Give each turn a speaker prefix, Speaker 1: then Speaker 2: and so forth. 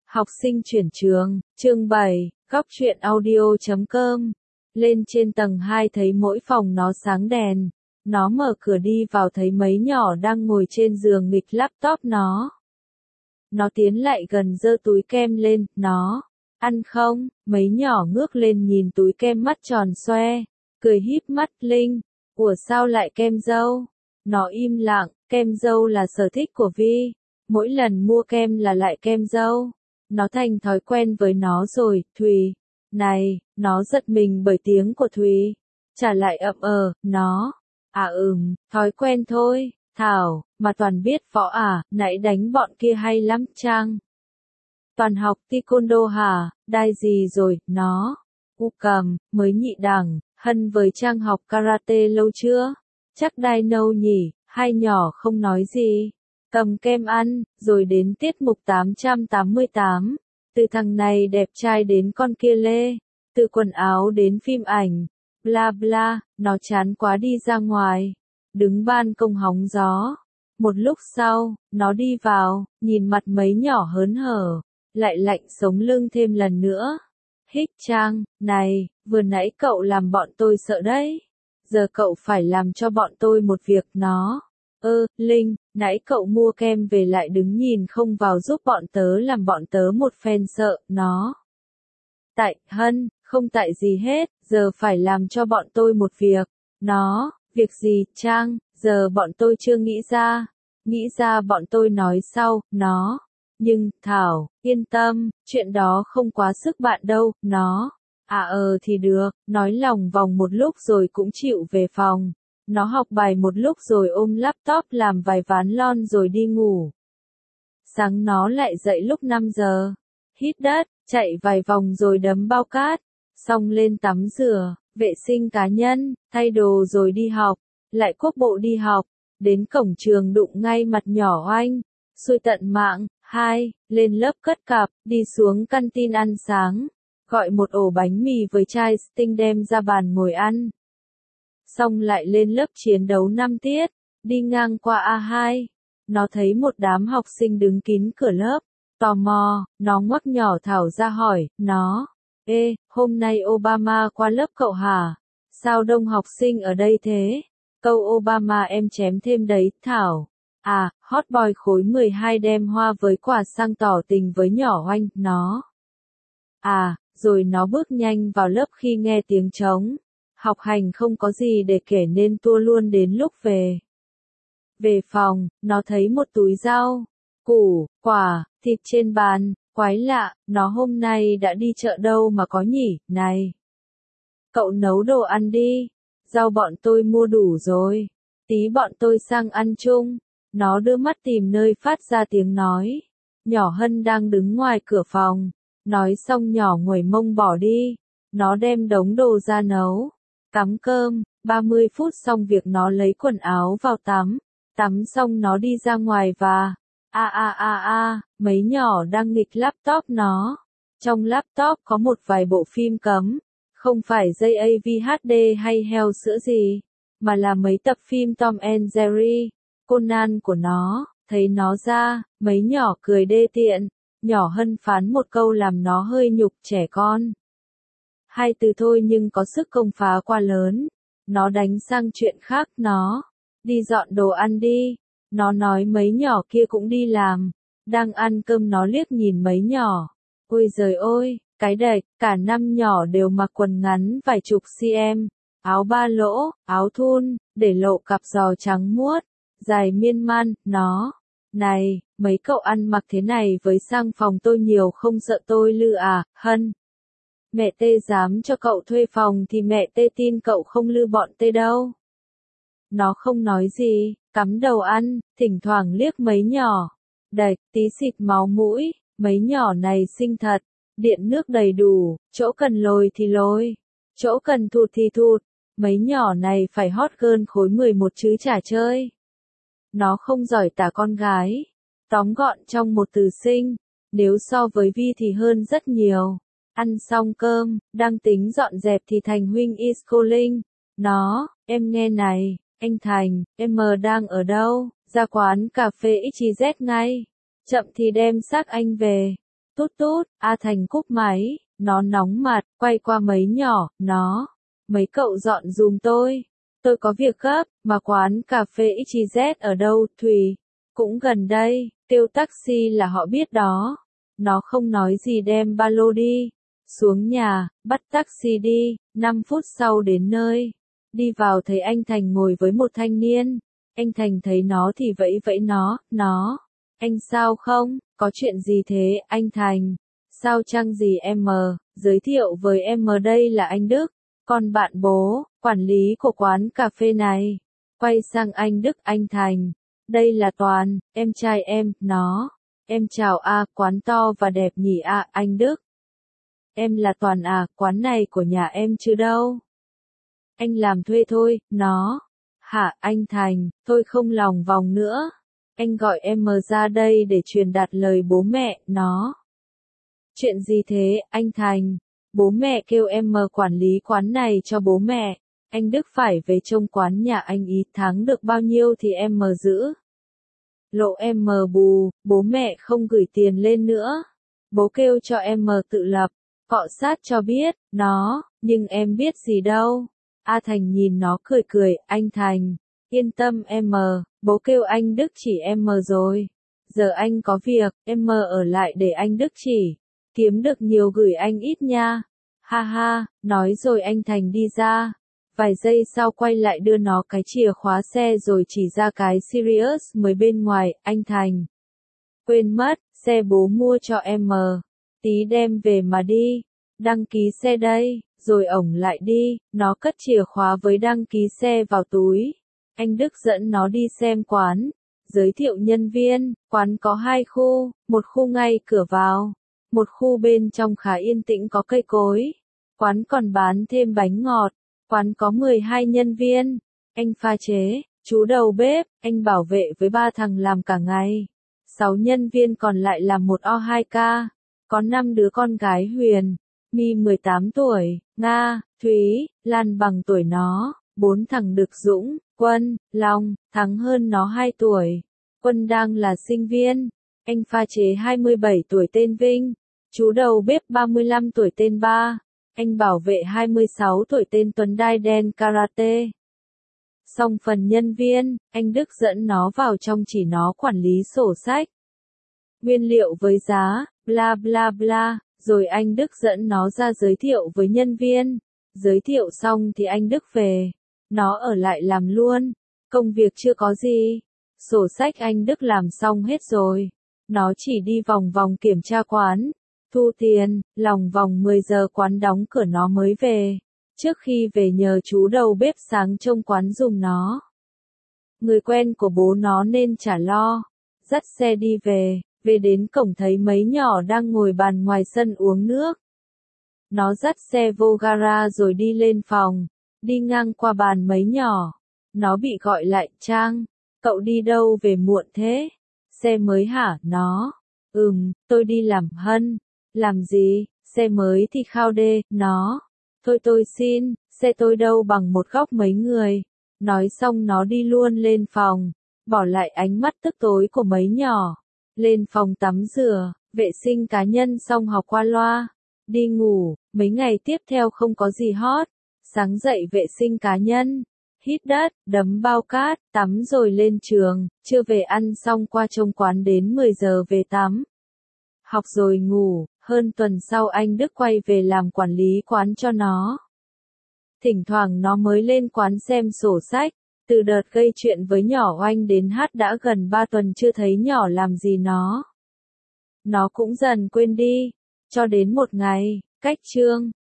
Speaker 1: Học sinh chuyển trường, chương 7, góc truyện audio.com. Lên trên tầng 2 thấy mỗi phòng nó sáng đèn. Nó mở cửa đi vào thấy mấy nhỏ đang ngồi trên giường nghịch laptop nó. Nó tiến lại gần giơ túi kem lên, nó, ăn không? Mấy nhỏ ngước lên nhìn túi kem mắt tròn xoe, cười híp mắt Linh, ủa sao lại kem dâu? Nó im lặng, kem dâu là sở thích của Vi, mỗi lần mua kem là lại kem dâu. Nó thành thói quen với nó rồi, Thùy. Này, nó giật mình bởi tiếng của Thùy. Trả lại nó. Thói quen thôi, Thảo, mà Toàn biết võ à, nãy đánh bọn kia hay lắm Trang. Toàn học taekwondo hả, đai gì rồi, nó. Cầm, mới nhị đẳng, Hân với Trang học karate lâu chưa? Chắc đai nâu nhỉ, hai nhỏ không nói gì. Cầm kem ăn, rồi đến tiết mục 888. Từ thằng này đẹp trai đến con kia lê. Từ quần áo đến phim ảnh. Bla bla, nó chán quá đi ra ngoài. Đứng ban công hóng gió. Một lúc sau, nó đi vào, nhìn mặt mấy nhỏ hớn hở. Lại lạnh sống lưng thêm lần nữa. Hích Trang, này, vừa nãy cậu làm bọn tôi sợ đấy. Giờ cậu phải làm cho bọn tôi một việc nó. Linh, nãy cậu mua kem về lại đứng nhìn không vào giúp bọn tớ làm bọn tớ một phen sợ, nó. Tại, Hân, không tại gì hết, giờ phải làm cho bọn tôi một việc, nó, việc gì, Trang, giờ bọn tôi chưa nghĩ ra bọn tôi nói sau, nó. Nhưng, Thảo, yên tâm, chuyện đó không quá sức bạn đâu, nó. Thì được, nói lòng vòng một lúc rồi cũng chịu về phòng. Nó học bài một lúc rồi ôm laptop làm vài ván lon rồi đi ngủ. Sáng nó lại dậy lúc 5 giờ. Hít đất, chạy vài vòng rồi đấm bao cát. Xong lên tắm rửa, vệ sinh cá nhân, thay đồ rồi đi học. Lại cuốc bộ đi học. Đến cổng trường đụng ngay mặt nhỏ oanh. Xui tận mạng. 2. Lên lớp cất cặp, đi xuống canteen ăn sáng. Gọi một ổ bánh mì với chai Sting đem ra bàn ngồi ăn. Xong lại lên lớp chiến đấu 5 tiết, đi ngang qua A2. Nó thấy một đám học sinh đứng kín cửa lớp. Tò mò, nó ngoắc nhỏ Thảo ra hỏi, nó. Hôm nay Obama qua lớp cậu hả? Sao đông học sinh ở đây thế? Câu Obama em chém thêm đấy, Thảo. Hot boy khối 12 đem hoa với quà sang tỏ tình với nhỏ oanh, nó. Rồi nó bước nhanh vào lớp khi nghe tiếng trống. Học hành không có gì để kể nên tua luôn đến lúc về. Về phòng, nó thấy một túi rau, củ, quả, thịt trên bàn, quái lạ, nó hôm nay đã đi chợ đâu mà có nhỉ, này. Cậu nấu đồ ăn đi, rau bọn tôi mua đủ rồi, tí bọn tôi sang ăn chung. Nó đưa mắt tìm nơi phát ra tiếng nói. Nhỏ Hân đang đứng ngoài cửa phòng, nói xong nhỏ nguẩy mông bỏ đi. Nó đem đống đồ ra nấu. Tắm cơm, 30 phút xong việc nó lấy quần áo vào tắm. Tắm xong nó đi ra ngoài và... mấy nhỏ đang nghịch laptop nó. Trong laptop có một vài bộ phim cấm. Không phải JAVHD hay heo sữa gì. Mà là mấy tập phim Tom and Jerry, Conan của nó. Thấy nó ra, mấy nhỏ cười đê tiện. Nhỏ Hân phán một câu làm nó hơi nhục trẻ con. 2 từ thôi nhưng có sức công phá quá lớn. Nó đánh sang chuyện khác, nó. Đi dọn đồ ăn đi. Nó nói mấy nhỏ kia cũng đi làm. Đang ăn cơm nó liếc nhìn mấy nhỏ. Ôi giời ơi, cái đệch, cả 5 nhỏ đều mặc quần ngắn vài chục cm. Áo ba lỗ, áo thun, để lộ cặp giò trắng muốt. Dài miên man, nó. Này, mấy cậu ăn mặc thế này với sang phòng tôi nhiều không sợ tôi lư à, Hân. Mẹ tê dám cho cậu thuê phòng thì mẹ tê tin cậu không lư bọn tê đâu. Nó không nói gì, cắm đầu ăn, thỉnh thoảng liếc mấy nhỏ. Đạch, tí xịt máu mũi, mấy nhỏ này xinh thật, điện nước đầy đủ, chỗ cần lồi thì lồi, chỗ cần thụt thì thụt. Mấy nhỏ này phải hot girl khối 11 chứ chả chơi. Nó không giỏi tả con gái. Tóm gọn trong một từ xinh, nếu so với Vi thì hơn rất nhiều. Ăn xong cơm, đang tính dọn dẹp thì Thành huynh is calling. Nó, em nghe này, anh Thành, em đang ở đâu? Ra quán cà phê XYZ ngay. Chậm thì đem xác anh về. Tút tút, A Thành cúp máy, nó nóng mặt, quay qua mấy nhỏ, mấy cậu dọn giùm tôi có việc gấp, mà quán cà phê XYZ ở đâu, Thùy? Cũng gần đây, kêu taxi là họ biết đó. Nó không nói gì đem ba lô đi. Xuống nhà, bắt taxi đi, 5 phút sau đến nơi. Đi vào thấy anh Thành ngồi với một thanh niên. Anh Thành thấy nó thì vẫy vẫy nó. Anh sao không, có chuyện gì thế, anh Thành? Sao chăng gì em, giới thiệu với em đây là anh Đức, con bạn bố, quản lý của quán cà phê này. Quay sang anh Đức, anh Thành. Đây là Toàn, em trai em, nó. Em chào quán to và đẹp nhỉ anh Đức. Em là Toàn quán này của nhà em chứ đâu. Anh làm thuê thôi, nó. Hả, anh Thành, tôi không lòng vòng nữa. Anh gọi em ra đây để truyền đạt lời bố mẹ, nó. Chuyện gì thế, anh Thành? Bố mẹ kêu em quản lý quán này cho bố mẹ. Anh Đức phải về trông quán nhà anh ý, tháng được bao nhiêu thì em giữ. Lộ em bù, bố mẹ không gửi tiền lên nữa. Bố kêu cho em tự lập, cọ sát cho biết, nó, nhưng em biết gì đâu. A Thành nhìn nó cười cười, anh Thành, yên tâm em, bố kêu anh Đức chỉ em rồi. Giờ anh có việc, em ở lại để anh Đức chỉ. Kiếm được nhiều gửi anh ít nha. Ha ha, nói rồi anh Thành đi ra. Vài giây sau quay lại đưa nó cái chìa khóa xe rồi chỉ ra cái Sirius mới bên ngoài, anh Thành. Quên mất, xe bố mua cho em, tí đem về mà đi. Đăng ký xe đây, rồi ổng lại đi, nó cất chìa khóa với đăng ký xe vào túi. Anh Đức dẫn nó đi xem quán, giới thiệu nhân viên, quán có 2 khu, một khu ngay cửa vào, một khu bên trong khá yên tĩnh có cây cối. Quán còn bán thêm bánh ngọt. Quán có 12 nhân viên, anh pha chế, chú đầu bếp, anh bảo vệ với 3 thằng làm cả ngày. 6 nhân viên còn lại làm một O2K, có 5 đứa con gái Huyền, My 18 tuổi, Nga, Thúy, Lan bằng tuổi nó, 4 thằng Đực Dũng, Quân, Long, Thắng hơn nó 2 tuổi. Quân đang là sinh viên, anh pha chế 27 tuổi tên Vinh, chú đầu bếp 35 tuổi tên Ba. Anh bảo vệ 26 tuổi tên Tuấn đai đen karate. Xong phần nhân viên, anh Đức dẫn nó vào trong chỉ nó quản lý sổ sách. Nguyên liệu với giá, bla bla bla, rồi anh Đức dẫn nó ra giới thiệu với nhân viên. Giới thiệu xong thì anh Đức về. Nó ở lại làm luôn. Công việc chưa có gì. Sổ sách anh Đức làm xong hết rồi. Nó chỉ đi vòng vòng kiểm tra quán. Thu tiền, lòng vòng 10 giờ quán đóng cửa nó mới về. Trước khi về nhờ chú đầu bếp sáng trông quán giùm nó. Người quen của bố nó nên chả lo. Dắt xe đi về đến cổng thấy mấy nhỏ đang ngồi bàn ngoài sân uống nước. Nó dắt xe vô gara rồi đi lên phòng. Đi ngang qua bàn mấy nhỏ. Nó bị gọi lại, Trang, cậu đi đâu về muộn thế? Xe mới hả, nó? Tôi đi làm Hân. Làm gì, xe mới thì khao đê, nó. Thôi tôi xin, xe tôi đâu bằng một góc mấy người. Nói xong nó đi luôn lên phòng, bỏ lại ánh mắt tức tối của mấy nhỏ. Lên phòng tắm rửa, vệ sinh cá nhân xong học qua loa. Đi ngủ, mấy ngày tiếp theo không có gì hot. Sáng dậy vệ sinh cá nhân, hít đất, đấm bao cát, tắm rồi lên trường, trưa về ăn xong qua trông quán đến 10 giờ về tắm. Học rồi ngủ, hơn tuần sau anh Đức quay về làm quản lý quán cho nó. Thỉnh thoảng nó mới lên quán xem sổ sách, từ đợt gây chuyện với nhỏ Oanh đến hát đã gần 3 tuần chưa thấy nhỏ làm gì nó. Nó cũng dần quên đi, cho đến một ngày, cách trương.